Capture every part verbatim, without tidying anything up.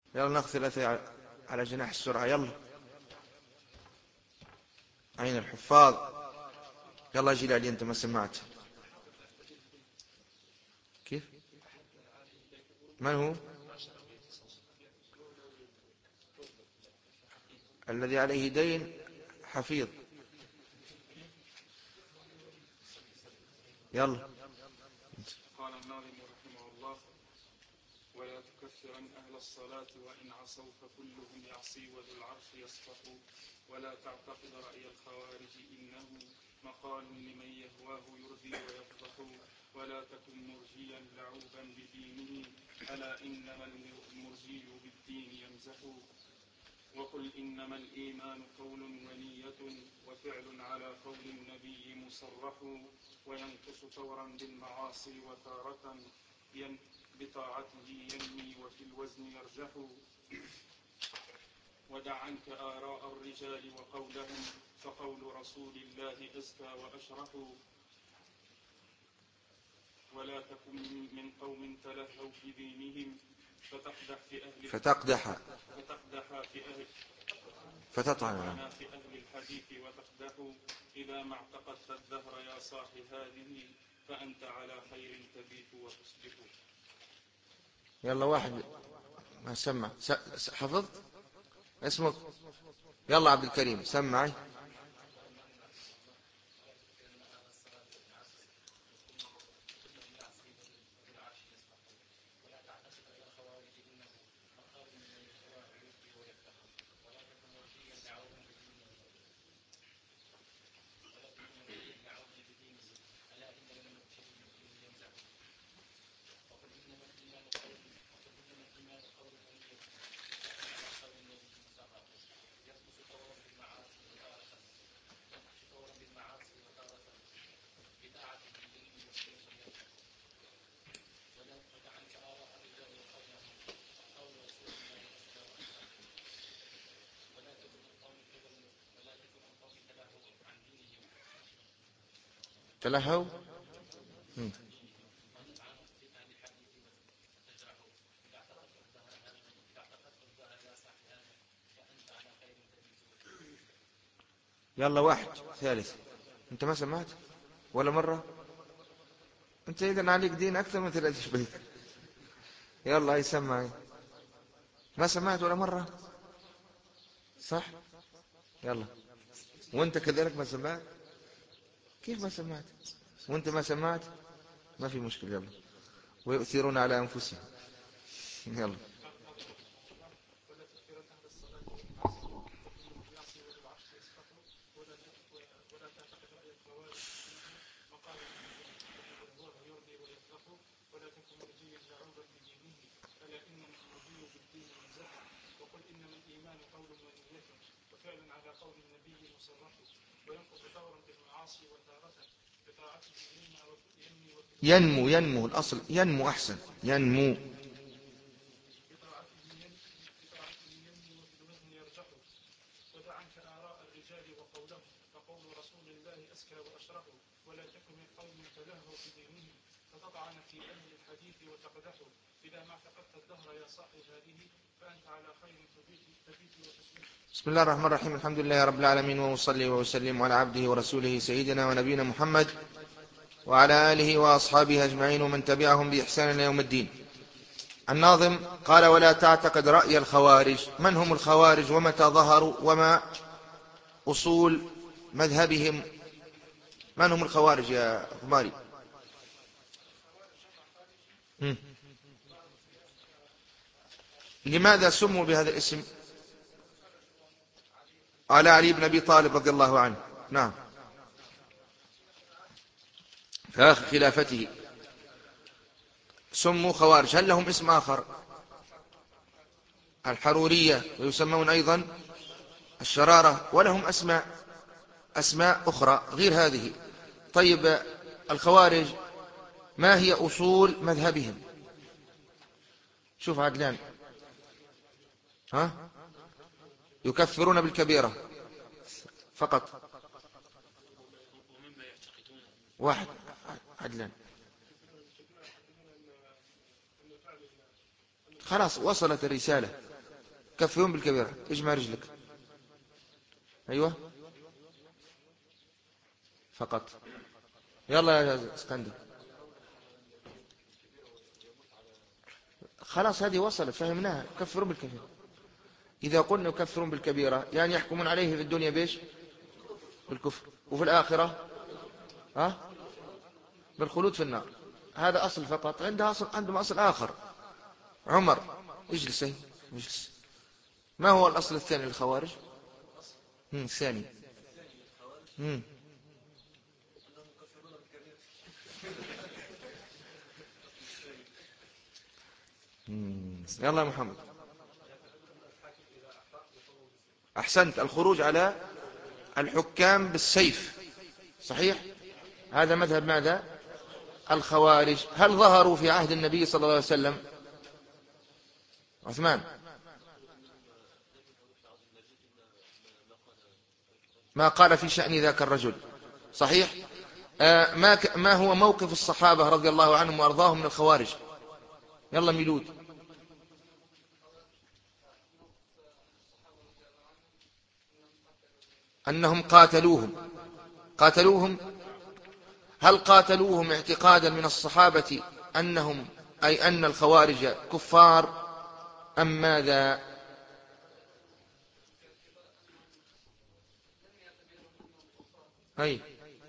يلا ناخذ ثلاثة على جناح السرعة. يلا أين الحفاظ؟ يلا جيل علي أنت ما سمعت. كيف؟ من هو الذي عليه دين؟ حفيظ. يلا. قال الناظم رحمه الله: ولا تكفرن أهل الصلاة وإن عصوا فكلهم يعصي وذو العرش يصفح، ولا تعتقد رأي الخوارج إنه مقال لمن يهواه يرضي ويفضح، ولا تكن مرجيا لعوبا بدينه ألا إنما المرجي بالدين يمزح، وقل إنما الإيمان قول ونية وفعل على قول النبي مصرح، وينقص فورا بالمعاصي وتارة بطاعته ينمي وفي الوزن يرجح، ودع عنك آراء الرجال وقولهم فقول رسول الله أزكى وأشرح، ولا تكن من قوم تلهوا في دينهم فتقدح في أهل فتقدح فتقدح في أهل فتطعن في أهل الحديث وتقدح، إذا ما اعتقدت الدهر يا صاح هذه فأنت على خير تبيت وتصبح. يلا واحد ما سمع. حفظت اسمك؟ يلا عبد الكريم سمعي. تلهوا. يلا واحد ثالث. انت ما سمعت ولا مرة؟ انت اذا عليك دين اكثر من ثلاث بيت. يلا هاي سمعي. ما سمعت ولا مرة صح؟ يلا. وانت كذلك ما سمعت. كيف ما سمعت وانت ما سمعت؟ ما في مشكلة. يلا. ويؤثرون على انفسهم. يلا. وقل إنما الإيمان قول ونية وفعل على قول النبي مصرح، وينقص فورا بالمعاصي وتارة بطاعته ينمو ينمو الأصل ينمو أحسن. ينمو بطاعته ينمو وفي الوزن يرجح، ودع عنك آراء الرجال وقولهم فقول رسول الله أزكى وأشرح، ولا تكن من قوم تلهوا بدينهم فتطعن في أهل الحديث وتقدح، إذا ما اعتقدت الدهر يا صاحي هذه فأنت على خير تبيت وتصبح. بسم الله الرحمن الرحيم. الحمد لله رب العالمين، وأصلي وأسلم على عبده ورسوله سيدنا ونبينا محمد وعلى آله وأصحابه أجمعين ومن تبعهم بإحسان إلى يوم الدين. الناظم قال: ولا تعتقد رأي الخوارج. من هم الخوارج ومتى ظهروا وما أصول مذهبهم؟ من هم الخوارج يا غماري؟ لماذا سموا بهذا الاسم؟ على علي بن أبي طالب رضي الله عنه. نعم، في آخر خلافته سموا خوارج. هل لهم اسم آخر؟ الحرورية، ويسمون أيضا الشرارة، ولهم أسماء أسماء أخرى غير هذه. طيب، الخوارج ما هي أصول مذهبهم؟ شوف عدلان. ها؟ يكفرون بالكبيرة فقط. واحد عدلان. خلاص وصلت الرسالة. كفرون بالكبيرة، اجمع رجلك. أيوة فقط. يلا يا اسكندر. خلاص هذه وصلت، فهمناها. كفرون بالكبيرة. إذا قلنا يكفرون بالكبيرة يعني يحكمون عليه في الدنيا بيش؟ بالكفر، وفي الآخرة ها؟ بالخلود في النار. هذا أصل فقط. عندها أصل، عندهم أصل آخر. عمر اجلس اجلس. ما هو الأصل الثاني للخوارج؟ مم. الثاني مم. مم. يلا يا محمد. أحسنت، الخروج على الحكام بالسيف، صحيح. هذا مذهب ماذا؟ الخوارج. هل ظهروا في عهد النبي صلى الله عليه وسلم؟ عثمان ما قال في شأن ذاك الرجل، صحيح. آه ما, ك... ما هو موقف الصحابة رضي الله عنهم وأرضاهم من الخوارج؟ يلا ميلود. أنهم قاتلوهم. قاتلوهم. هل قاتلوهم اعتقادا من الصحابة أنهم أي أن الخوارج كفار أم ماذا؟ أي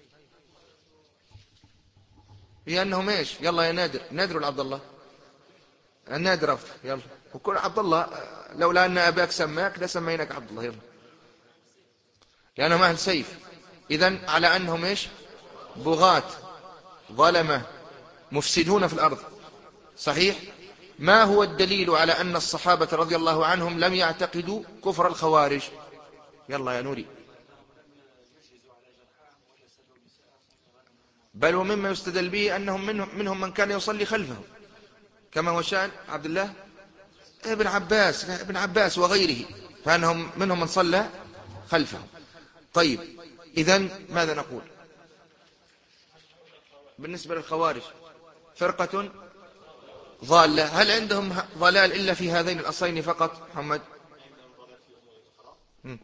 لأنهم إيش؟ يلا يا نادر، نادر ولا عبد الله؟ النادر أفضل. يلا وكل عبد الله، لولا أن أباك سماك لسميناك عبد الله. يلا لأنهم أهل سيف. إذن على أنهم إيش؟ بغاة، ظلمة، مفسدون في الأرض، صحيح. ما هو الدليل على أن الصحابة رضي الله عنهم لم يعتقدوا كفر الخوارج؟ يلا يا نوري. بل ومما يستدل به أنهم منهم, منهم من كان يصلي خلفهم، كما هو شأن عبد الله ابن عباس ابن عباس وغيره، فأنهم منهم من صلى خلفهم. طيب إذن ماذا نقول بالنسبة للخوارج؟ فرقة ضالة. هل عندهم ضلال إلا في هذين الأصلين فقط محمد؟ م.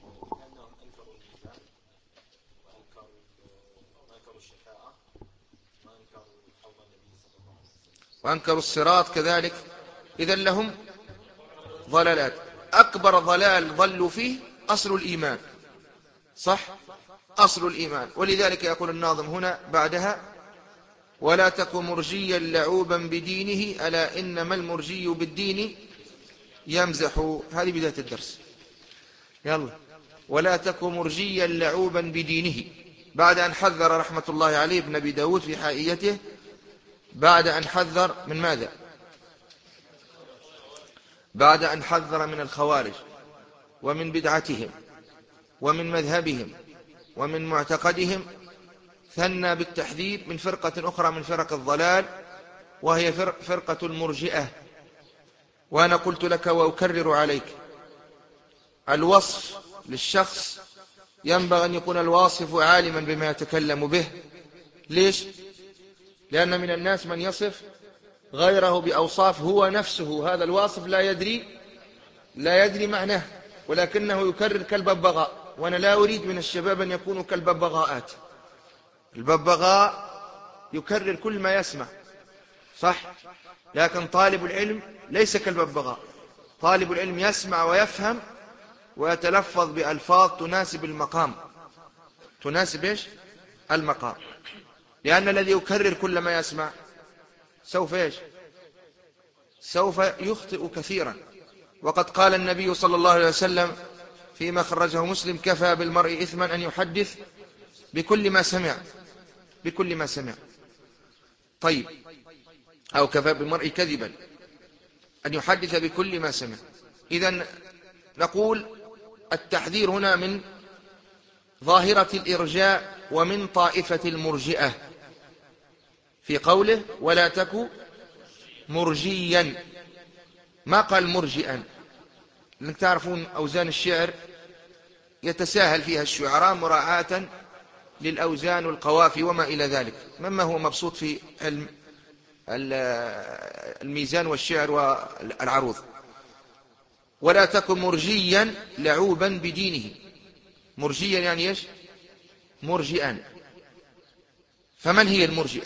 وأنكروا الصراط كذلك. إذن لهم ضلالات. أكبر ضلال ضلوا فيه أصل الإيمان، صح، أصل الإيمان. ولذلك يقول الناظم هنا بعدها: ولا تك مرجيا لعوبا بدينه ألا إنما المرجي بالدين يمزح. هذه بداية الدرس. يلا. ولا تك مرجيا لعوبا بدينه، بعد أن حذر رحمة الله عليه ابن أبي داود في حائيته، بعد أن حذر من ماذا؟ بعد أن حذر من الخوارج ومن بدعتهم ومن مذهبهم ومن معتقدهم، ثنى بالتحذير من فرقة أخرى من فرق الضلال، وهي فرقة المرجئة. وأنا قلت لك وأكرر عليك: الوصف للشخص ينبغي أن يكون الواصف عالما بما يتكلم به. ليش؟ لأن من الناس من يصف غيره بأوصاف هو نفسه هذا الواصف لا يدري لا يدري معناه، ولكنه يكرر كالببغاء. وأنا لا أريد من الشباب أن يكونوا كالببغاءات. الببغاء يكرر كل ما يسمع، صح، لكن طالب العلم ليس كالببغاء. طالب العلم يسمع ويفهم ويتلفظ بألفاظ تناسب المقام، تناسب إيش؟ المقام. لأن الذي يكرر كل ما يسمع سوف إيش؟ سوف يخطئ كثيرا. وقد قال النبي صلى الله عليه وسلم فيما خرجه مسلم: كفى بالمرء إثما أن يحدث بكل ما سمع. بكل ما سمع. طيب، أو كفى بالمرء كذبا أن يحدث بكل ما سمع. إذن نقول التحذير هنا من ظاهرة الإرجاء ومن طائفة المرجئة في قوله: ولا تك مرجيا. ما قال مرجئا، لأنك تعرفون أوزان الشعر يتساهل فيها الشعراء مراعاة للأوزان والقوافي وما إلى ذلك، مما هو مبسوط في علم الميزان والشعر والعروض. ولا تكن مرجيا لعوبا بدينه. مرجيا يعني ايش؟ مرجئا. فمن هي المرجئة؟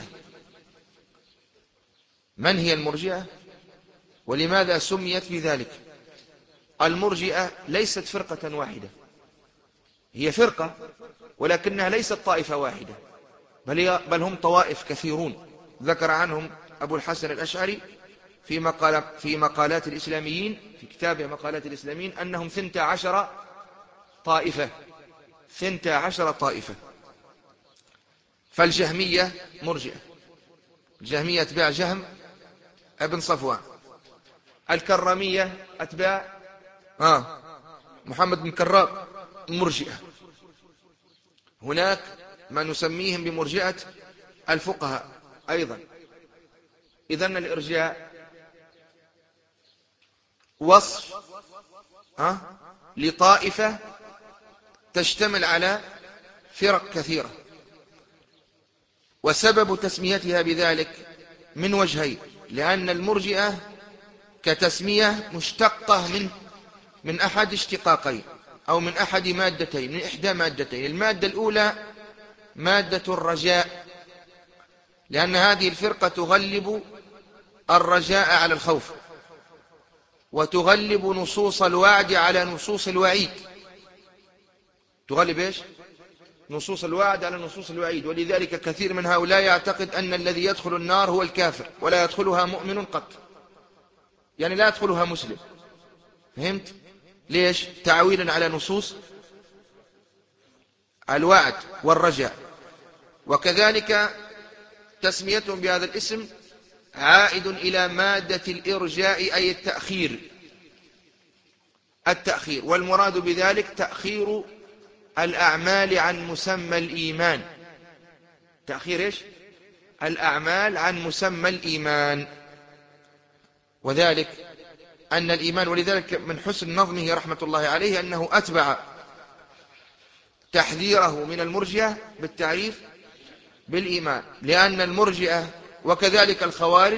من هي المرجئة ولماذا سميت بذلك؟ المرجئة ليست فرقة واحدة، هي فرقة ولكنها ليست طائفة واحدة، بل, بل هم طوائف كثيرون. ذكر عنهم أبو الحسن الأشعري في, مقال في مقالات الإسلاميين، في كتابه مقالات الإسلاميين، أنهم ثنتا عشر طائفة. ثنتا عشر طائفة. فالجهمية مرجئة، الجهمية أتباع جهم ابن صفوان. الكرامية أتباع آه محمد بن كرام مرجئة. هناك ما نسميهم بمرجئة الفقهاء أيضا. إذن الإرجاء وصف آه لطائفة تشتمل على فرق كثيرة، وسبب تسميتها بذلك من وجهين: لأن المرجئة كتسمية مشتقة من من أحد اشتقاقين أو من أحد مادتين، من إحدى مادتين. المادة الأولى مادة الرجاء، لأن هذه الفرقة تغلب الرجاء على الخوف، وتغلب نصوص الوعد على نصوص الوعيد. تغلب إيش؟ نصوص الوعد على نصوص الوعيد. ولذلك كثير من هؤلاء يعتقد أن الذي يدخل النار هو الكافر، ولا يدخلها مؤمن قط، يعني لا يدخلها مسلم. فهمت؟ ليش؟ تعويلا على نصوص الوعد والرجاء. وكذلك تسميتهم بهذا الاسم عائد إلى مادة الإرجاء، أي التأخير. التأخير، والمراد بذلك تأخير الأعمال عن مسمى الإيمان. تأخير إيش؟ الأعمال عن مسمى الإيمان. وذلك أن الإيمان، ولذلك من حسن نظمه رحمة الله عليه أنه أتبع تحذيره من المرجئة بالتعريف بالإيمان، لأن المرجئة وكذلك الخوارج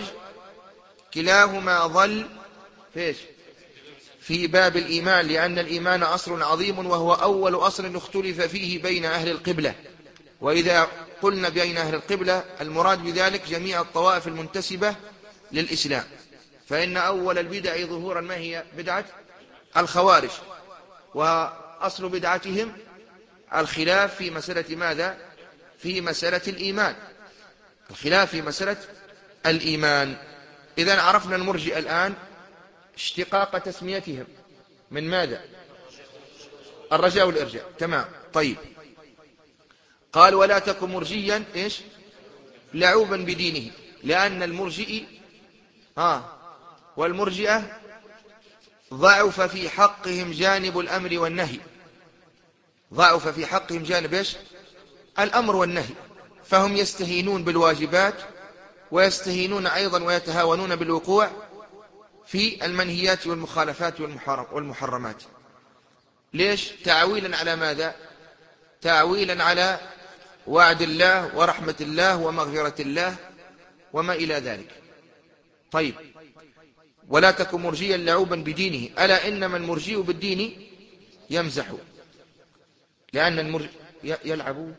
كلاهما ظل فيش في باب الإيمان، لأن الإيمان أصل عظيم، وهو أول أصل اختلف فيه بين أهل القبلة. وإذا قلنا بين أهل القبلة المراد بذلك جميع الطوائف المنتسبة للإسلام، فإن أول البدع ظهورا ما هي؟ بدعة الخوارج. وأصل بدعتهم الخلاف في مسألة ماذا؟ في مسألة الإيمان، الخلاف في مسألة الإيمان. إذن عرفنا المرجئة الآن اشتقاق تسميتهم من ماذا؟ الرجاء والإرجاء. تمام. طيب، قال ولا تكن مرجيا إيش؟ لعوبا بدينه، لأن المرجئ ها والمرجئة ضعف في حقهم جانب الأمر والنهي. ضعف في حقهم جانب إيش؟ الأمر والنهي، فهم يستهينون بالواجبات ويستهينون أيضا ويتهاونون بالوقوع في المنهيات والمخالفات والمحرمات. ليش؟ تعويلا على ماذا؟ تعويلا على وعد الله ورحمة الله ومغفرة الله وما إلى ذلك. طيب، ولا تكن مرجيا لعوبا بدينه، ألا إنما المرجي بالدين يمزح. لأن المرجي يلعب،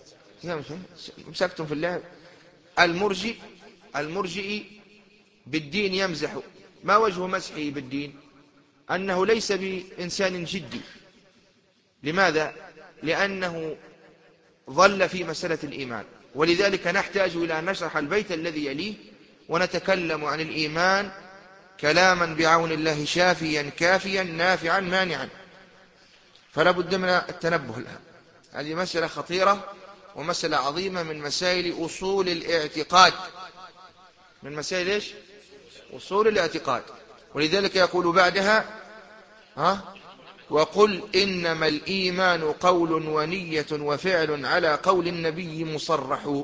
مسكتم في اللعب. المرجي المرجئ بالدين يمزح. ما وجه مسحه بالدين؟ أنه ليس بإنسان جدي. لماذا؟ لأنه ظل في مسألة الإيمان. ولذلك نحتاج إلى أن نشرح البيت الذي يليه ونتكلم عن الإيمان كلاما بعون الله شافيا كافيا نافعا مانعا. فلا بد من التنبه لها. هذه مسألة خطيرة ومسألة عظيمة من مسائل أصول الاعتقاد. من مسائل إيش؟ أصول الاعتقاد. ولذلك يقول بعدها ها وقل إنما الإيمان قول ونية وفعل على قول النبي مصرح.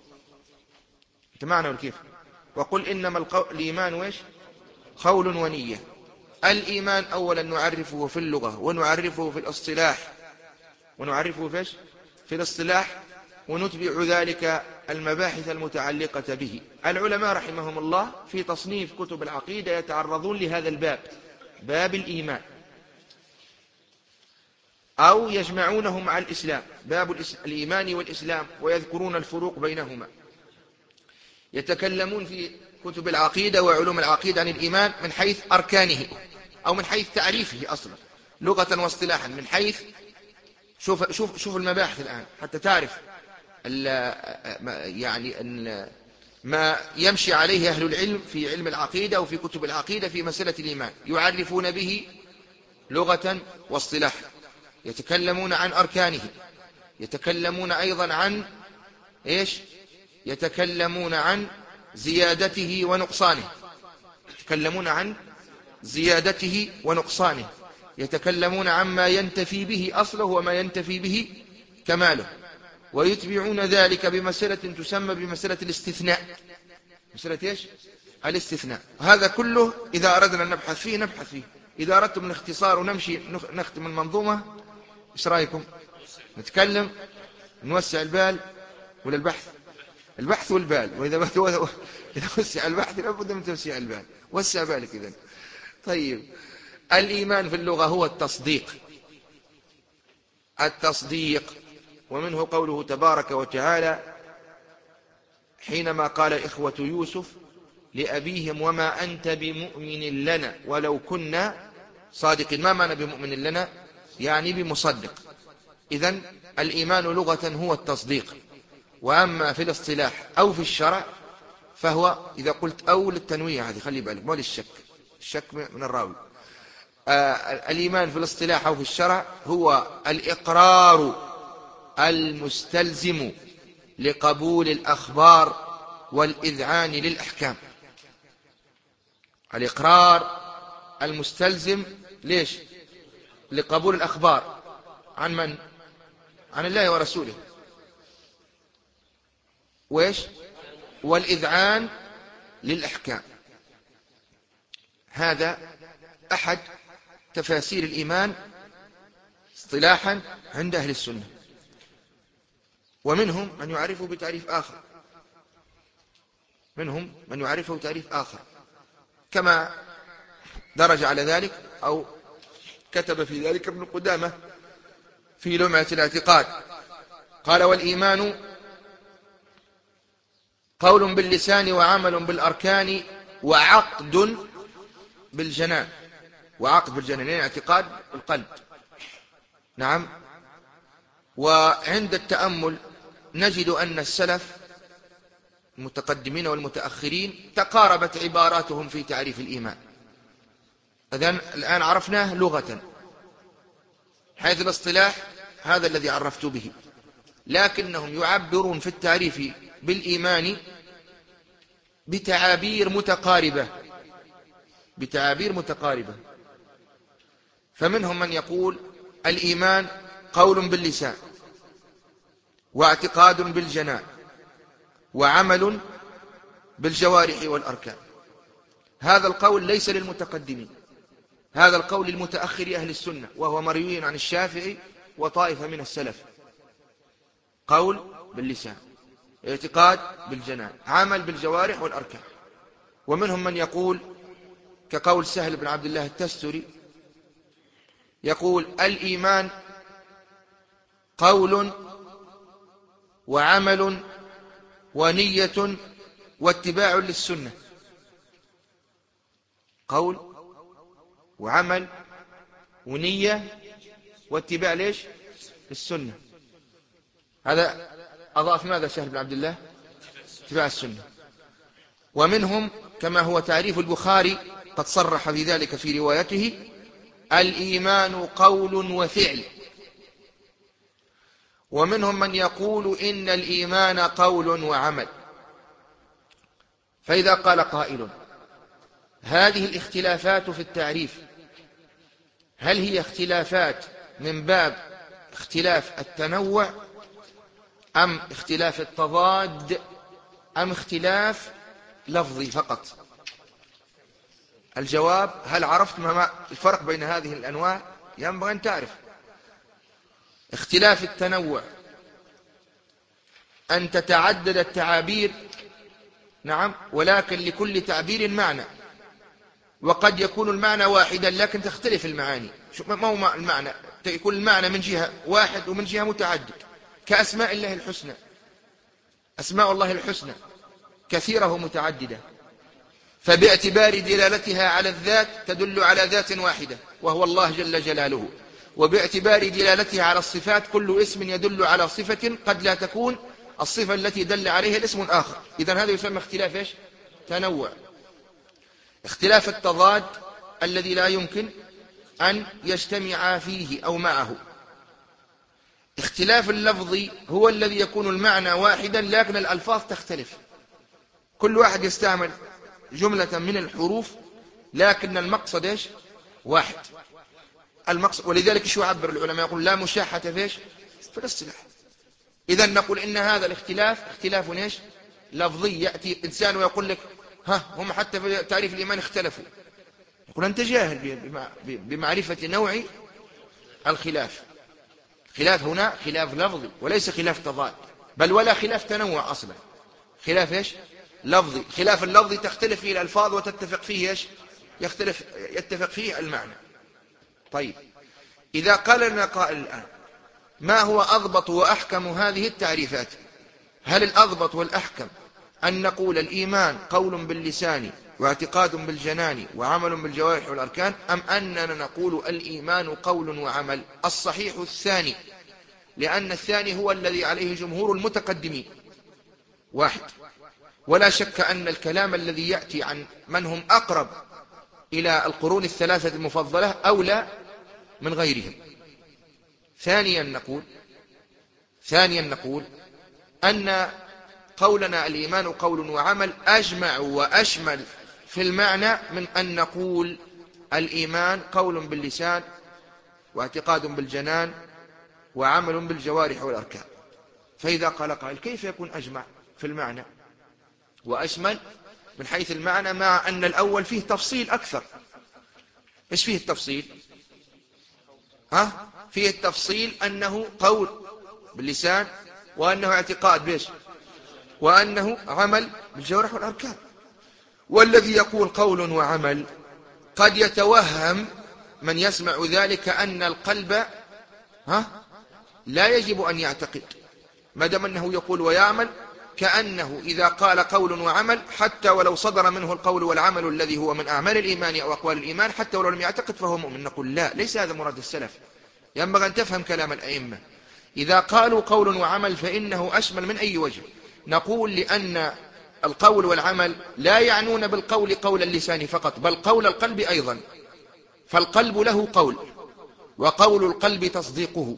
انت معنى الكيف؟ وقل إنما الإيمان وإيش؟ قول ونية. الإيمان أولا نعرفه في اللغة ونعرفه في الاصطلاح، ونعرفه فيش في الاصطلاح، ونتبع ذلك المباحث المتعلقة به. العلماء رحمهم الله في تصنيف كتب العقيدة يتعرضون لهذا الباب، باب الإيمان. أو يجمعونه مع الإسلام، باب الإيمان والإسلام، ويذكرون الفروق بينهما. يتكلمون في كتب العقيدة وعلوم العقيدة عن الإيمان من حيث أركانه أو من حيث تعريفه أصلا لغة واصطلاحا، من حيث شوف شوف شوف المباحث الآن حتى تعرف يعني أن ما يمشي عليه أهل العلم في علم العقيدة وفي كتب العقيدة في مسألة الإيمان، يعرفون به لغة واصطلاحا، يتكلمون عن أركانه، يتكلمون أيضا عن إيش؟ يتكلمون عن زيادته ونقصانه، يتكلمون عن زيادته ونقصانه، يتكلمون عما ينتفي به أصله وما ينتفي به كماله، ويتبعون ذلك بمسألة تسمى بمسألة الاستثناء. مسألة إيش؟ الاستثناء. هذا كله إذا أردنا أن نبحث فيه نبحث فيه. إذا أردتم الاختصار ونمشي نختم المنظومة، إيش رأيكم؟ نتكلم نوسع البال ولا البحث؟ البحث والبال. وإذا إذا وسع البحث لابد من توسيع البال، وسع بالك إذن. طيب، الإيمان في اللغة هو التصديق. التصديق، ومنه قوله تبارك وتعالى حينما قال إخوة يوسف لأبيهم وما أنت بمؤمن لنا ولو كنا صادقين. ما معنى بمؤمن لنا؟ يعني بمصدق. إذن الإيمان لغة هو التصديق، وأما في الاصطلاح أو في الشرع فهو إذا قلت أو للتنويع، هذه خلي بالك مو للشك، الشك من الراوي. آه الإيمان في الاصطلاح أو في الشرع هو الإقرار المستلزم لقبول الأخبار والإذعان للأحكام. الإقرار المستلزم ليش؟ لقبول الأخبار عن من؟ عن الله ورسوله. وإيش؟ والإذعان للأحكام. هذا أحد تفاسير الإيمان اصطلاحا عند أهل السنة، ومنهم من يعرفه بتعريف آخر، منهم من يعرفه بتعريف آخر كما درج على ذلك أو كتب في ذلك ابن قدامة في لمعة الاعتقاد. قال والإيمان قول باللسان وعمل بالأركان وعقد بالجنان. وعقد بالجنان يعني اعتقاد بالقلب. نعم. وعند التأمل نجد أن السلف المتقدمين والمتأخرين تقاربت عباراتهم في تعريف الإيمان. إذن الآن عرفناه لغة، حيث الاصطلاح هذا الذي عرفت به، لكنهم يعبرون في التعريف بالإيمان بتعابير متقاربة بتعابير متقاربة فمنهم من يقول الإيمان قول باللسان واعتقاد بالجنان وعمل بالجوارح والأركان. هذا القول ليس للمتقدمين، هذا القول للمتأخر أهل السنة، وهو مروي عن الشافعي وطائفة من السلف. قول باللسان، اعتقاد بالجنان، عمل بالجوارح والأركان. ومنهم من يقول كقول سهل بن عبد الله التستري، يقول الإيمان قول وعمل ونية واتباع للسنة. قول وعمل ونية واتباع ليش؟ للسنة. هذا أضاف ماذا سهل بن عبد الله؟ اتباع السنة. ومنهم كما هو تعريف البخاري قد صرح بذلك في روايته الإيمان قول وفعل. ومنهم من يقول إن الإيمان قول وعمل. فإذا قال قائل هذه الاختلافات في التعريف هل هي اختلافات من باب اختلاف التنوع أم اختلاف التضاد أم اختلاف لفظي فقط؟ الجواب هل عرفت ما الفرق بين هذه الأنواع؟ ينبغي أن تعرف. اختلاف التنوع أن تتعدد التعابير، نعم، ولكن لكل تعبير معنى، وقد يكون المعنى واحدا لكن تختلف المعاني. ما هو المعنى؟ يكون المعنى من جهة واحد ومن جهة متعدد، كأسماء الله الحسنى. أسماء الله الحسنى كثيرة ومتعددة، فباعتبار دلالتها على الذات تدل على ذات واحدة وهو الله جل جلاله، وباعتبار دلالتها على الصفات كل اسم يدل على صفة قد لا تكون الصفة التي دل عليها الاسم الآخر. إذن هذا يسمى اختلاف إيش؟ تنوع. اختلاف التضاد الذي لا يمكن أن يجتمع فيه أو معه. اختلاف اللفظ هو الذي يكون المعنى واحدا لكن الألفاظ تختلف، كل واحد يستعمل جملة من الحروف لكن المقصد إيش؟ واحد. المقصد، ولذلك شو عبر العلماء يقول لا مشاحة فيش في الاصطلاح. إذن نقول إن هذا الاختلاف اختلاف إيش؟ لفظي. يأتي إنسان ويقول لك ها هم حتى في تعريف الإيمان اختلفوا، يقول أنت جاهل بمعرفة نوع الخلاف. خلاف هنا خلاف لفظي وليس خلاف تضاد، بل ولا خلاف تنوع أصلا، خلاف إيش؟ لفظي. خلاف اللفظي تختلف فيه الألفاظ وتتفق فيه إيش؟ يختلف يتفق فيه المعنى. طيب، إذا قال لنا قائل الآن ما هو أضبط وأحكم هذه التعريفات؟ هل الأضبط والأحكم أن نقول الإيمان قول باللسان واعتقاد بالجنان وعمل بالجوارح والأركان، أم أننا نقول الإيمان قول وعمل؟ الصحيح الثاني، لأن الثاني هو الذي عليه جمهور المتقدمين. واحد، ولا شك أن الكلام الذي يأتي عن من هم أقرب إلى القرون الثلاثة المفضلة أولى من غيرهم. ثانيا نقول ثانيا نقول أن قولنا الإيمان قول وعمل أجمع وأشمل في المعنى من أن نقول الإيمان قول باللسان واعتقاد بالجنان وعمل بالجوارح والأركان. فإذا قال قائل كيف يكون أجمع في المعنى وأشمل من حيث المعنى مع أن الأول فيه تفصيل أكثر؟ إيش فيه التفصيل؟ ها؟ فيه التفصيل أنه قول باللسان وأنه اعتقاد بيش وأنه عمل بالجوارح والأركان. والذي يقول قول وعمل قد يتوهم من يسمع ذلك أن القلب ها لا يجب أن يعتقد، ما دام أنه يقول ويعمل، كأنه إذا قال قول وعمل حتى ولو صدر منه القول والعمل الذي هو من أعمال الإيمان أو أقوال الإيمان حتى ولو لم يعتقد فهو مؤمن. نقول لا، ليس هذا مراد السلف. ينبغي أن تفهم كلام الأئمة. إذا قالوا قول وعمل فإنه أشمل من أي وجه. نقول لأن القول والعمل لا يعنون بالقول قول اللسان فقط، بل قول القلب أيضا. فالقلب له قول، وقول القلب تصديقه.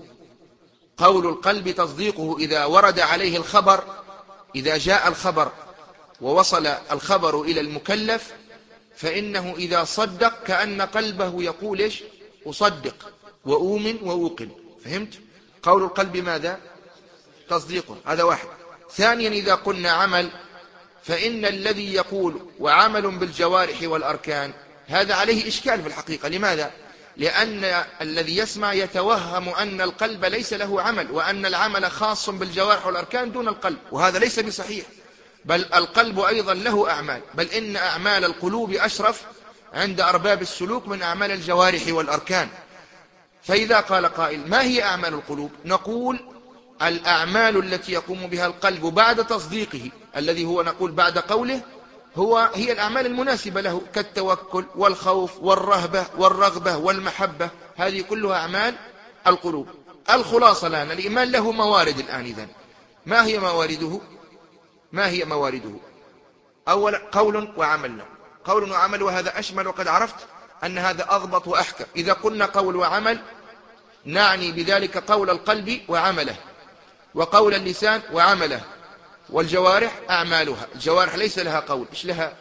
قول القلب تصديقه إذا ورد عليه الخبر، إذا جاء الخبر ووصل الخبر إلى المكلف فإنه إذا صدق كأن قلبه يقول إيش؟ أصدق وأؤمن وأوقن. فهمت؟ قول القلب ماذا؟ تصديقه. هذا واحد. ثانيا، إذا قلنا عمل فإن الذي يقول وعمل بالجوارح والأركان هذا عليه إشكال في الحقيقة. لماذا؟ لأن الذي يسمع يتوهم أن القلب ليس له عمل، وأن العمل خاص بالجوارح والأركان دون القلب، وهذا ليس بصحيح. بل القلب أيضا له أعمال، بل إن أعمال القلوب أشرف عند أرباب السلوك من أعمال الجوارح والأركان. فإذا قال قائل ما هي أعمال القلوب؟ نقول الأعمال التي يقوم بها القلب بعد تصديقه، الذي هو نقول بعد قوله، هو هي الأعمال المناسبة له، كالتوكل والخوف والرهبة والرغبة والمحبة. هذه كلها أعمال القلوب. الخلاصة الآن الإيمان له موارد الآن. إذن ما هي موارده؟ ما هي موارده؟ أولا قول وعمل. قول وعمل، وهذا أشمل، وقد عرفت أن هذا أضبط وأحكم. إذا قلنا قول وعمل نعني بذلك قول القلب وعمله، وقول اللسان وعمله، والجوارح أعمالها. الجوارح ليس لها قول، إيش لها؟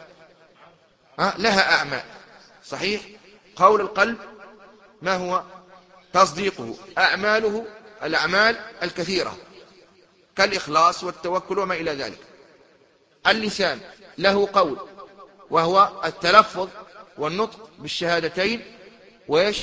ها؟ لها أعمال. صحيح. قول القلب ما هو؟ تصديقه. أعماله الأعمال الكثيرة كالإخلاص والتوكل وما إلى ذلك. اللسان له قول وهو التلفظ والنطق بالشهادتين، وإيش؟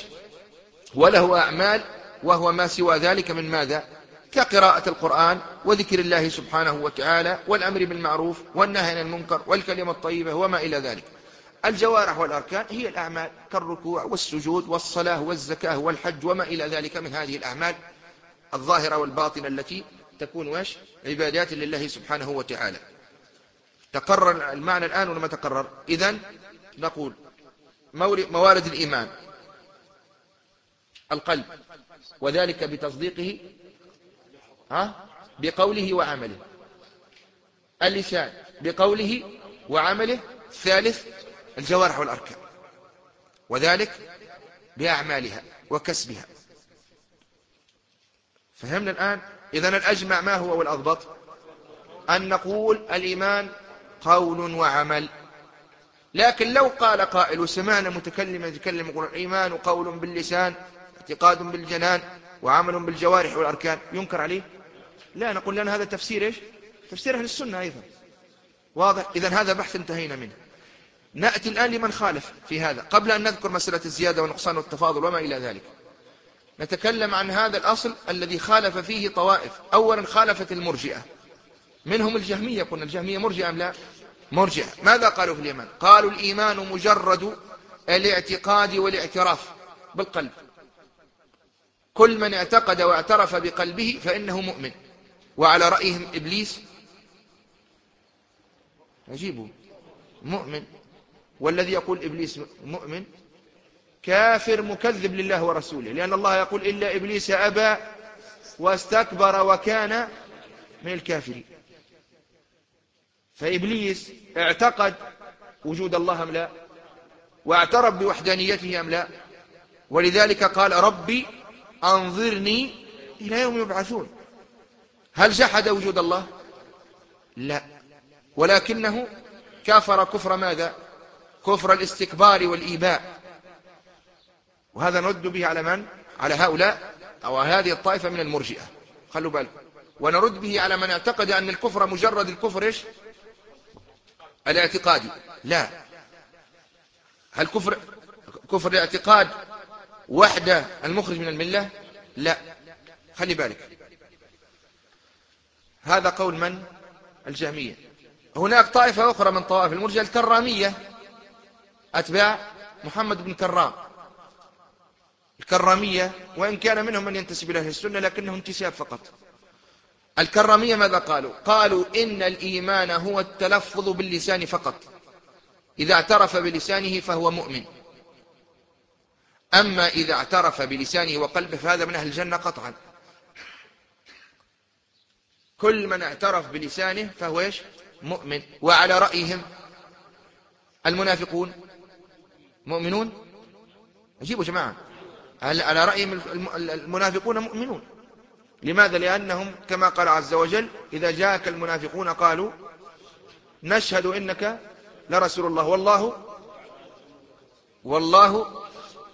وله أعمال وهو ما سوى ذلك من ماذا؟ كقراءة القرآن وذكر الله سبحانه وتعالى والأمر بالمعروف والنهي عن المنكر والكلمة الطيبة وما إلى ذلك. الجوارح والأركان هي الأعمال كالركوع والسجود والصلاة والزكاة والحج وما إلى ذلك من هذه الأعمال الظاهرة والباطنة التي تكون وش عبادات لله سبحانه وتعالى. تقرر المعنى الآن ولا ما تقرر؟ إذن نقول موارد الإيمان: القلب، وذلك بتصديقه ها بقوله وعمله. اللسان بقوله وعمله. الثالث الجوارح والأركان، وذلك بأعمالها وكسبها. فهمنا الآن؟ إذن الأجمع ما هو والأضبط؟ أن نقول الإيمان قول وعمل. لكن لو قال قائل وسمعنا متكلم يتكلم يقول الإيمان قول باللسان، اعتقاد بالجنان، وعمل بالجوارح والأركان، ينكر عليه؟ لا، نقول لنا هذا تفسير إيش؟ تفسير أهل السنة أيضا. واضح؟ إذن هذا بحث انتهينا منه. نأتي الآن لمن خالف في هذا قبل أن نذكر مسألة الزيادة والنقصان والتفاضل وما إلى ذلك. نتكلم عن هذا الأصل الذي خالف فيه طوائف. أولا خالفت المرجئة، منهم الجهمية. قلنا الجهمية مرجئة أم لا؟ مرجئة. ماذا قالوا في الإيمان؟ قالوا الإيمان مجرد الاعتقاد والاعتراف بالقلب. كل من اعتقد واعترف بقلبه فإنه مؤمن. وعلى رأيهم إبليس عجيب مؤمن، والذي يقول إبليس مؤمن كافر مكذب لله ورسوله، لأن الله يقول إلا إبليس أبى واستكبر وكان من الكافرين. فإبليس اعتقد وجود الله أم لا؟ واعترف بوحدانيته أم لا؟ ولذلك قال ربي أنظرني إلى يوم يبعثون. هل جحد وجود الله؟ لا، ولكنه كافر كفر ماذا؟ كفر الاستكبار والإيباء. وهذا نرد به على من؟ على هؤلاء أو هذه الطائفة من المرجئة، خلوا بالكم. ونرد به على من اعتقد أن الكفر مجرد الكفر إيش؟ الاعتقادي. لا، هل كفر كفر الاعتقاد وحده المخرج من الملة؟ لا، خلي بالك. هذا قول من؟ الجهمية. هناك طائفة أخرى من طوائف المرجئة الكرامية، أتباع محمد بن كرام. الكرامية وإن كان منهم من ينتسب إلى أهل السنة لكنه انتساب فقط. الكرامية ماذا قالوا؟ قالوا إن الإيمان هو التلفظ باللسان فقط، إذا اعترف بلسانه فهو مؤمن. أما إذا اعترف بلسانه وقلبه فهذا من أهل الجنة قطعا. كل من اعترف بلسانه فهو إيش؟ مؤمن. وعلى رأيهم المنافقون مؤمنون. أجيبوا جماعة، على رأيهم المنافقون مؤمنون. لماذا؟ لأنهم كما قال عز وجل إذا جاءك المنافقون قالوا نشهد إنك لرسول الله والله والله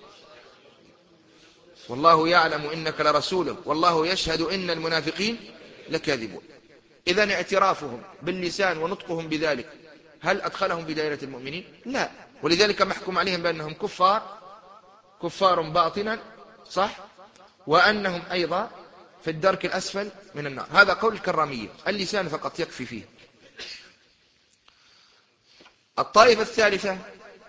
والله يعلم إنك لرسوله والله يشهد إن المنافقين لكاذبون. إذن اعترافهم باللسان ونطقهم بذلك هل أدخلهم بدائرة المؤمنين؟ لا، ولذلك محكم عليهم بأنهم كفار كفار باطنا، صح، وأنهم أيضا في الدرك الأسفل من النار. هذا قول الكرامية، اللسان فقط يكفي فيه. الطائفة الثالثة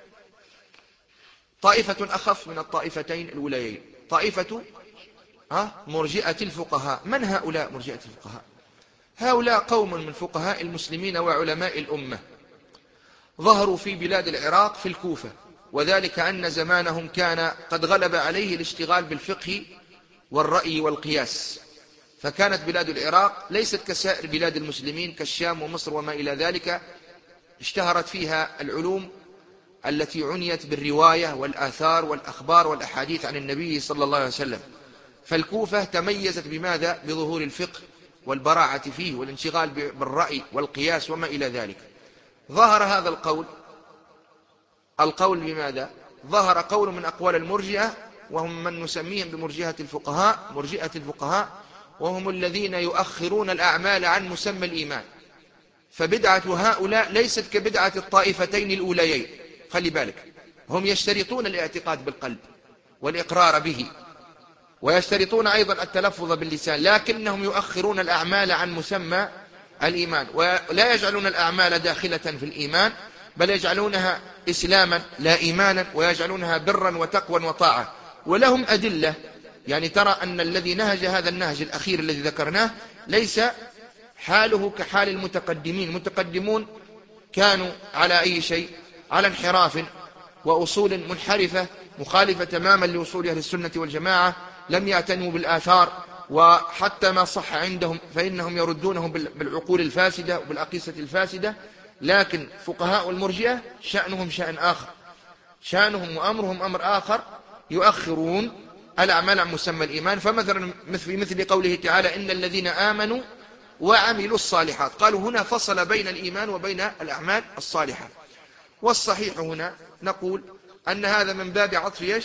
طائفة أخف من الطائفتين الأوليين، طائفة ها مرجئة الفقهاء. من هؤلاء مرجئة الفقهاء؟ هؤلاء قوم من فقهاء المسلمين وعلماء الأمة، ظهروا في بلاد العراق في الكوفة، وذلك أن زمانهم كان قد غلب عليه الاشتغال بالفقه والرأي والقياس. فكانت بلاد العراق ليست كسائر بلاد المسلمين كالشام ومصر وما إلى ذلك، اشتهرت فيها العلوم التي عنيت بالرواية والآثار والأخبار والأحاديث عن النبي صلى الله عليه وسلم. فالكوفة تميزت بماذا؟ بظهور الفقه والبراعة فيه والانشغال بالرأي والقياس وما إلى ذلك. ظهر هذا القول القول بماذا؟ ظهر قول من أقوال المرجئة، وهم من نسميهم بمرجئة الفقهاء مرجئة الفقهاء وهم الذين يؤخرون الأعمال عن مسمى الإيمان. فبدعة هؤلاء ليست كبدعة الطائفتين الأوليين، خلي بالك. هم يشترطون الاعتقاد بالقلب والإقرار به، ويشترطون أيضا التلفظ باللسان، لكنهم يؤخرون الأعمال عن مسمى الإيمان، ولا يجعلون الأعمال داخلة في الإيمان، بل يجعلونها إسلاما لا إيمانا، ويجعلونها برا وتقوى وطاعة. ولهم أدلة، يعني ترى أن الذي نهج هذا النهج الأخير الذي ذكرناه ليس حاله كحال المتقدمين. المتقدمون كانوا على أي شيء؟ على انحراف وأصول منحرفة مخالفة تماما لأصول أهل السنة والجماعة، لم يعتنوا بالآثار، وحتى ما صح عندهم فإنهم يردونه بالعقول الفاسدة وبالأقيسة الفاسدة. لكن فقهاء المرجئة شأنهم شأن آخر، شأنهم وأمرهم أمر آخر، يؤخرون الأعمال عن مسمى الإيمان. فمثلا في مثل قوله تعالى إن الذين آمنوا وعملوا الصالحات، قالوا هنا فصل بين الإيمان وبين الأعمال الصالحة. والصحيح هنا نقول أن هذا من باب عطف إيش؟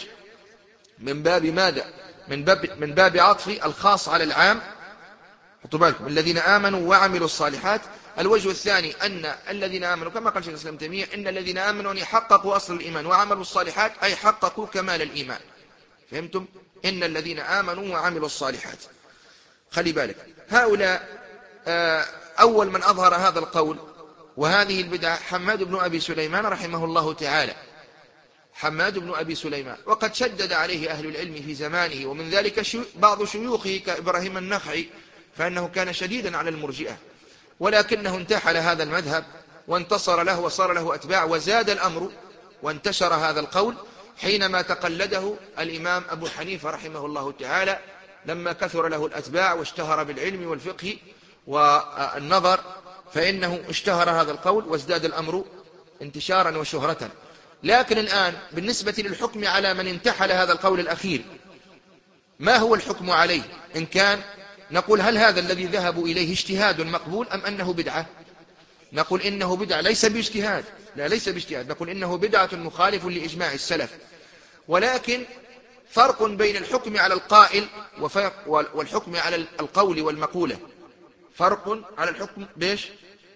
من باب ماذا؟ من باب, من باب عطف الخاص على العام. حطوا بالكم الذين آمنوا وعملوا الصالحات. الوجه الثاني أن الذين آمنوا كما قال شيخ الإسلام ابن تيمية إن الذين آمنوا أن يحققوا أصل الإيمان، وعملوا الصالحات أي حققوا كمال الإيمان. فهمتم؟ إن الذين آمنوا وعملوا الصالحات. خلي بالك، هؤلاء أول من أظهر هذا القول وهذه البدعة حماد بن أبي سليمان رحمه الله تعالى. حماد بن أبي سليمان، وقد شدد عليه أهل العلم في زمانه، ومن ذلك بعض شيوخه كإبراهيم النخعي، فإنه كان شديدا على المرجئة، ولكنه انتحل هذا المذهب وانتصر له وصار له أتباع، وزاد الأمر وانتشر هذا القول حينما تقلده الإمام أبو حنيفة رحمه الله تعالى، لما كثر له الأتباع واشتهر بالعلم والفقه والنظر، فإنه اشتهر هذا القول وازداد الأمر انتشارا وشهرة. لكن الآن بالنسبة للحكم على من انتحل هذا القول الأخير، ما هو الحكم عليه؟ إن كان نقول هل هذا الذي ذهبوا إليه اجتهاد مقبول أم أنه بدعة؟ نقول إنه بدعة ليس باجتهاد، لا ليس باجتهاد، نقول إنه بدعة مخالف لإجماع السلف. ولكن فرق بين الحكم على القائل والحكم على القول والمقولة. فرق على الحكم بيش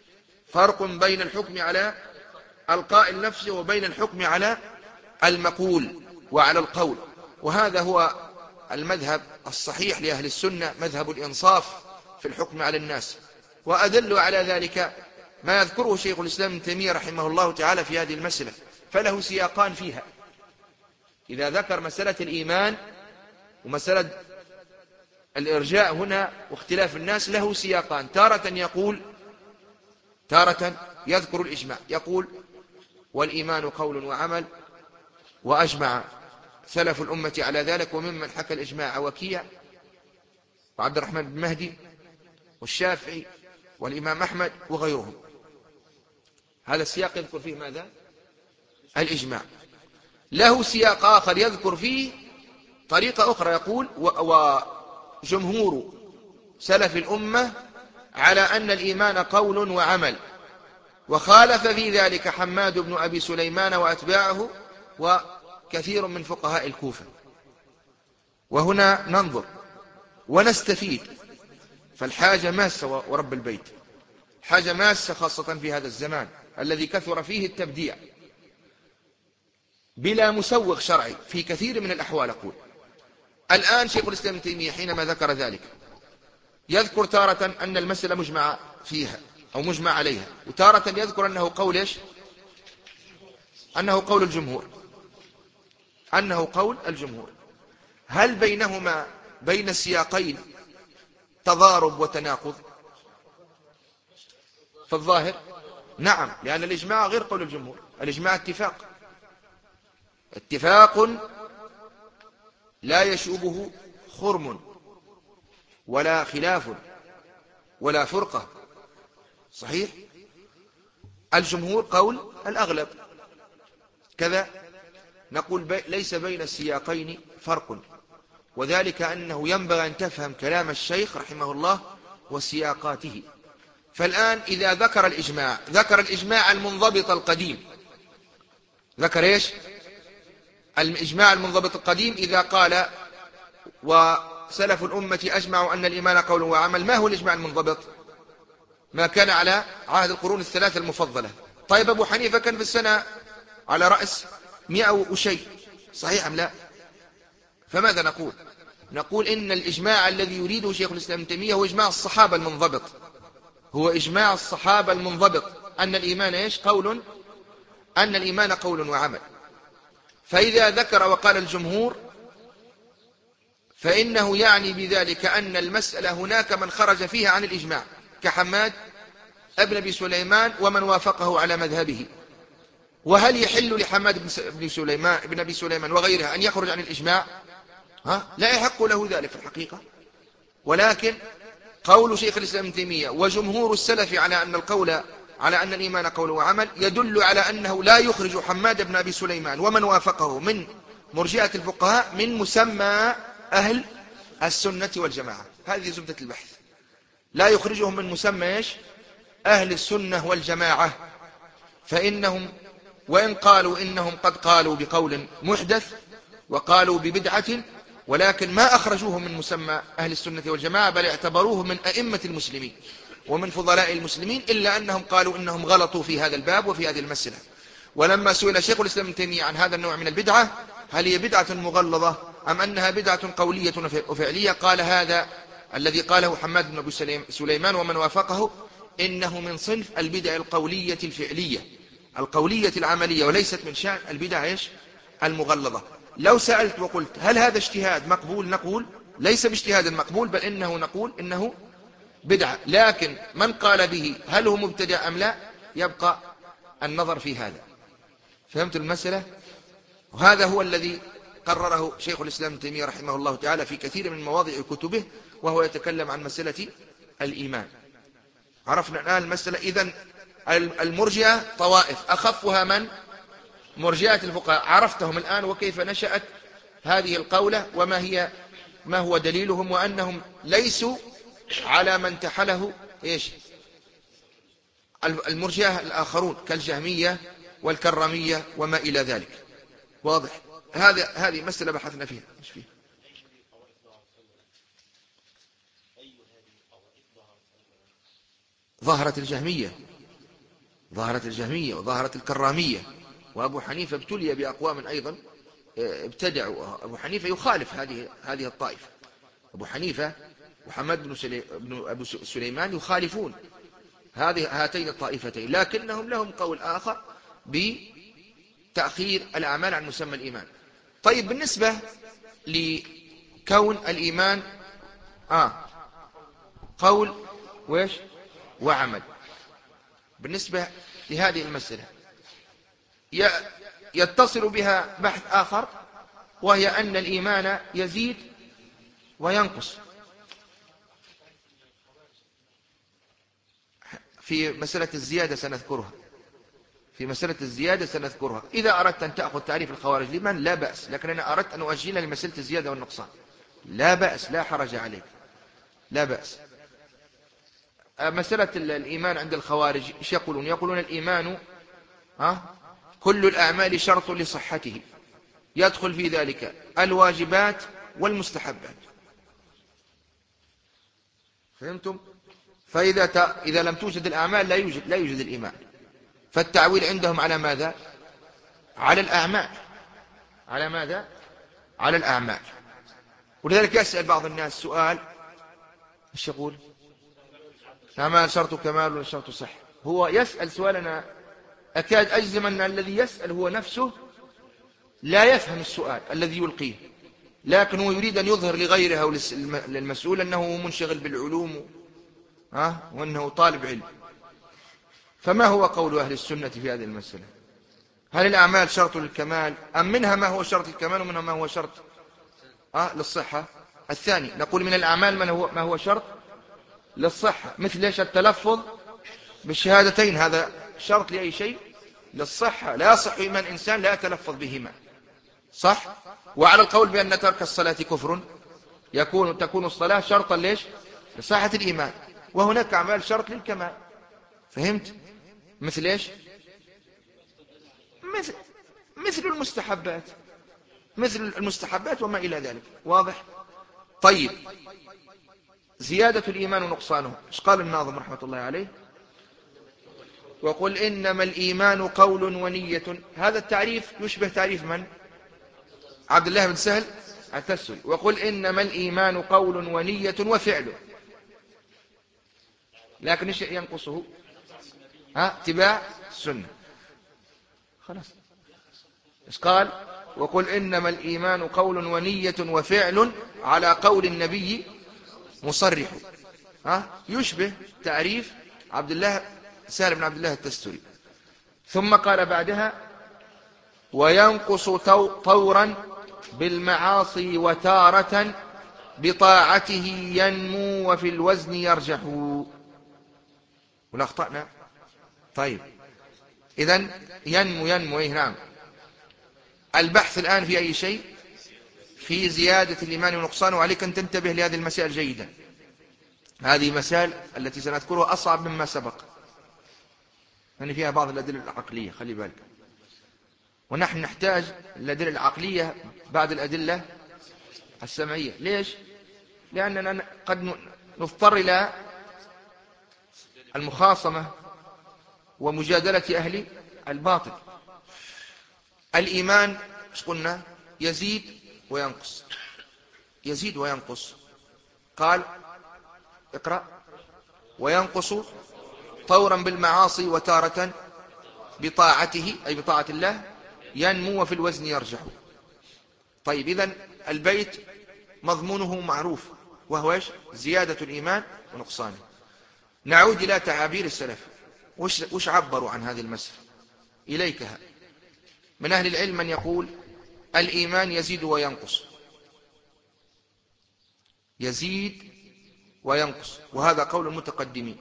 فرق بين الحكم على القائل نفسه وبين الحكم على المقول وعلى القول. وهذا هو المذهب الصحيح لأهل السنة، مذهب الإنصاف في الحكم على الناس. وأدل على ذلك ما يذكره شيخ الإسلام ابن تيمية رحمه الله تعالى في هذه المسألة، فله سياقان فيها. إذا ذكر مسألة الإيمان ومسألة الإرجاء هنا واختلاف الناس، له سياقان. تارة يقول تارة يذكر الإجماع، يقول والإيمان قول وعمل، وأجمع سلف الأمة على ذلك، وممن حكى الإجماع وكيع وعبد الرحمن بن مهدي والشافعي والإمام أحمد وغيرهم. هذا السياق يذكر فيه ماذا؟ الإجماع. له سياق آخر يذكر فيه طريقة أخرى، يقول وجمهور سلف الأمة على أن الإيمان قول وعمل، وخالف في ذلك حماد بن أبي سليمان وأتباعه وكثير من فقهاء الكوفة. وهنا ننظر ونستفيد، فالحاجة ماسة ورب البيت، حاجة ماسة خاصة في هذا الزمان الذي كثر فيه التبديع بلا مسوغ شرعي في كثير من الأحوال. أقول الآن شيخ الإسلام ابن تيمية حينما ذكر ذلك يذكر تارة أن المسألة مجمع فيها أو مجمع عليها، وتارة يذكر أنه قول إيش؟ أنه قول الجمهور، أنه قول الجمهور. هل بينهما بين السياقين تضارب وتناقض؟ في الظاهر نعم، لأن الإجماع غير قول الجمهور. الإجماع اتفاق، اتفاق لا يشوبه خرم ولا خلاف ولا فرقة. صحيح؟ الجمهور قول الأغلب كذا. نقول بي ليس بين السياقين فرق، وذلك أنه ينبغي أن تفهم كلام الشيخ رحمه الله وسياقاته. فالآن إذا ذكر الإجماع، ذكر الإجماع المنضبط القديم. ذكر إيش؟ الإجماع المنضبط القديم إذا قال وسلف الأمة أجمعوا أن الإيمان قول وعمل. ما هو الإجماع المنضبط؟ ما كان على عهد القرون الثلاثة المفضلة. طيب أبو حنيفة كان في السنة على رأس مئة وشيء، صحيح أم لا؟ فماذا نقول؟ نقول إن الإجماع الذي يريده شيخ الإسلام ابن تيمية هو إجماع الصحابة المنضبط، هو إجماع الصحابة المنضبط أن الإيمان إيش؟ قول أن الإيمان قول وعمل. فإذا ذكر وقال الجمهور فإنه يعني بذلك أن المسألة هناك من خرج فيها عن الإجماع كحماد ابن أبي سليمان ومن وافقه على مذهبه. وهل يحل لحماد بن سليمان ابن أبي سليمان وغيرها أن يخرج عن الإجماع؟ ها؟ لا يحق له ذلك في الحقيقة. ولكن قول شيخ الإسلام ابن تيمية وجمهور السلف على أن القول على أن الإيمان قول وعمل يدل على أنه لا يخرج حماد بن أبي سليمان ومن وافقه من مرجئة الفقهاء من مسمى أهل السنة والجماعة. هذه زبدة البحث. لا يخرجهم من مسمى إيش؟ أهل السنة والجماعة. فإنهم وإن قالوا إنهم قد قالوا بقول محدث وقالوا ببدعة، ولكن ما أخرجوه من مسمى أهل السنة والجماعة، بل اعتبروه من أئمة المسلمين ومن فضلاء المسلمين، إلا أنهم قالوا إنهم غلطوا في هذا الباب وفي هذه المسألة. ولما سئل شيخ الإسلام ابن تيمية عن هذا النوع من البدعة هل هي بدعة مغلظة أم أنها بدعة قولية وفعلية، قال هذا الذي قاله حماد بن أبي سليمان ومن وافقه إنه من صنف البدع القولية الفعلية القولية العملية، وليست من شأن البدع إيش؟ المغلظة. لو سألت وقلت هل هذا اجتهاد مقبول، نقول ليس باجتهاد مقبول، بل إنه نقول إنه بدعة. لكن من قال به هل هو مبتدع أم لا يبقى النظر في هذا. فهمت المسألة؟ وهذا هو الذي قرره شيخ الإسلام ابن تيمية رحمه الله تعالى في كثير من مواضع كتبه، وهو يتكلم عن مسألة الإيمان. عرفنا الآن المسألة. إذن المرجئة طوائف، أخفها من؟ مرجئة الفقهاء. عرفتهم الآن وكيف نشأت هذه القولة وما هي ما هو دليلهم، وأنهم ليسوا على من تحله إيش؟ المرجئة الآخرون كالجهمية والكرامية وما إلى ذلك. واضح؟ هذا هذه مسألة بحثنا فيها. مش فيها ظهرت الجهمية ظهرت الجهمية وظهرت الكرامية، وأبو حنيفة ابتلي بأقوام أيضا ابتدعوا. أبو حنيفة يخالف هذه هذه الطائفة. أبو حنيفة محمد بن, سلي... بن أبو سليمان يخالفون هذه هاتين الطائفتين، لكنهم لهم قول آخر بتأخير الأعمال عن مسمى الإيمان. طيب بالنسبة لكون الإيمان آه قول ويش وعمل، بالنسبة لهذه المسألة يتصل بها بحث آخر، وهي أن الإيمان يزيد وينقص. في مسألة الزيادة سنذكرها في مسألة الزيادة سنذكرها إذا أردت أن تأخذ تعريف الخوارج لمن لا بأس، لكن أنا أردت أن أؤجلها لمسألة الزيادة والنقصان. لا بأس، لا حرج عليك، لا بأس. مسألة الإيمان عند الخوارج إيش يقولون؟ يقولون الإيمان ها كل الأعمال شرط لصحته، يدخل في ذلك الواجبات والمستحبات. فهمتم؟ فإذا ت... إذا لم توجد الأعمال لا يوجد لا يوجد الإيمان. فالتعويل عندهم على ماذا؟ على الأعمال. على ماذا؟ على الأعمال. ولذلك يسأل بعض الناس سؤال، ايش يقول؟ الأعمال شرط كمال ولا شرط صح؟ هو يسأل سؤالنا أكاد أجزم أن الذي يسأل هو نفسه لا يفهم السؤال الذي يلقيه، لكن هو يريد أن يظهر لغيره أو للمسؤول أنه منشغل بالعلوم ها وأنه طالب علم. فما هو قول أهل السنة في هذه المسألة؟ هل الأعمال شرط للكمال أم منها ما هو شرط للكمال ومنها ما هو شرط آه للصحة؟ الثاني نقول من الأعمال من هو ما هو شرط للصحة، مثل ايش؟ التلفظ بالشهادتين، هذا شرط لأي شيء؟ للصحة. لا يصح إيمان إنسان لا يتلفظ بهما، صح؟ وعلى القول بأن ترك الصلاة كفر يكون تكون الصلاة شرطا ليش؟ لصحة الإيمان. وهناك أعمال شرط للكمال. فهمت؟ مثل ايش؟ مثل مثل المستحبات مثل المستحبات وما إلى ذلك. واضح؟ طيب زيادة الإيمان ونقصانه، ايش قال الناظم رحمة الله عليه؟ وقل إنما الإيمان قول ونية. هذا التعريف يشبه تعريف من؟ عبد الله بن سهل التسوي. وقل إنما الإيمان قول ونية وفعل، لكن ايش ينقصه؟ ها اتباع السنة. خلاص. إيش قال؟ وقل إنما الإيمان قول ونية وفعل على قول النبي مصرح. ها؟ يشبه تعريف عبد الله سالم بن عبد الله التستري. ثم قال بعدها وينقص طورا بالمعاصي وتارة بطاعته ينمو وفي الوزن يرجح. ولا أخطأنا؟ طيب إذن ينمو ينمو إيه؟ نعم. البحث الآن في أي شيء؟ في زيادة الإيمان ونقصانه، وعليك أن تنتبه لهذه المسائل جيدا. هذه مسائل التي سنذكرها أصعب مما سبق، يعني فيها بعض الأدلة العقلية، خلي بالك. ونحن نحتاج الأدلة العقلية بعد الأدلة السمعية. ليش؟ لأننا قد نضطر إلى المخاصمة ومجادلة أهل الباطل. الإيمان مش قلنا يزيد وينقص، يزيد وينقص. قال اقرأ وينقص طورا بالمعاصي وتارة بطاعته أي بطاعة الله ينمو وفي الوزن يرجح. طيب إذن البيت مضمونه معروف، وهو إيش؟ زيادة الإيمان ونقصانه. نعود إلى تعابير السلف، وش, وش عبروا عن هذه المسألة؟ إليكها. من أهل العلم من يقول الإيمان يزيد وينقص، يزيد وينقص، وهذا قول المتقدمين.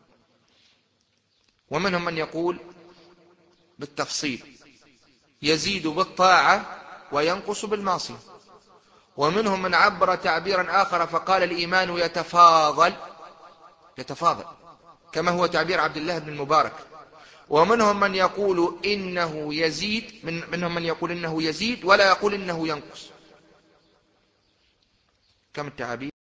ومنهم من يقول بالتفصيل يزيد بالطاعة وينقص بالمعصية. ومنهم من عبر تعبيرا آخر فقال الإيمان يتفاضل، يتفاضل كما هو تعبير عبد الله بن المبارك. ومنهم من يقول إنه يزيد، من منهم من يقول إنه يزيد ولا يقول إنه ينقص. كم التعابير؟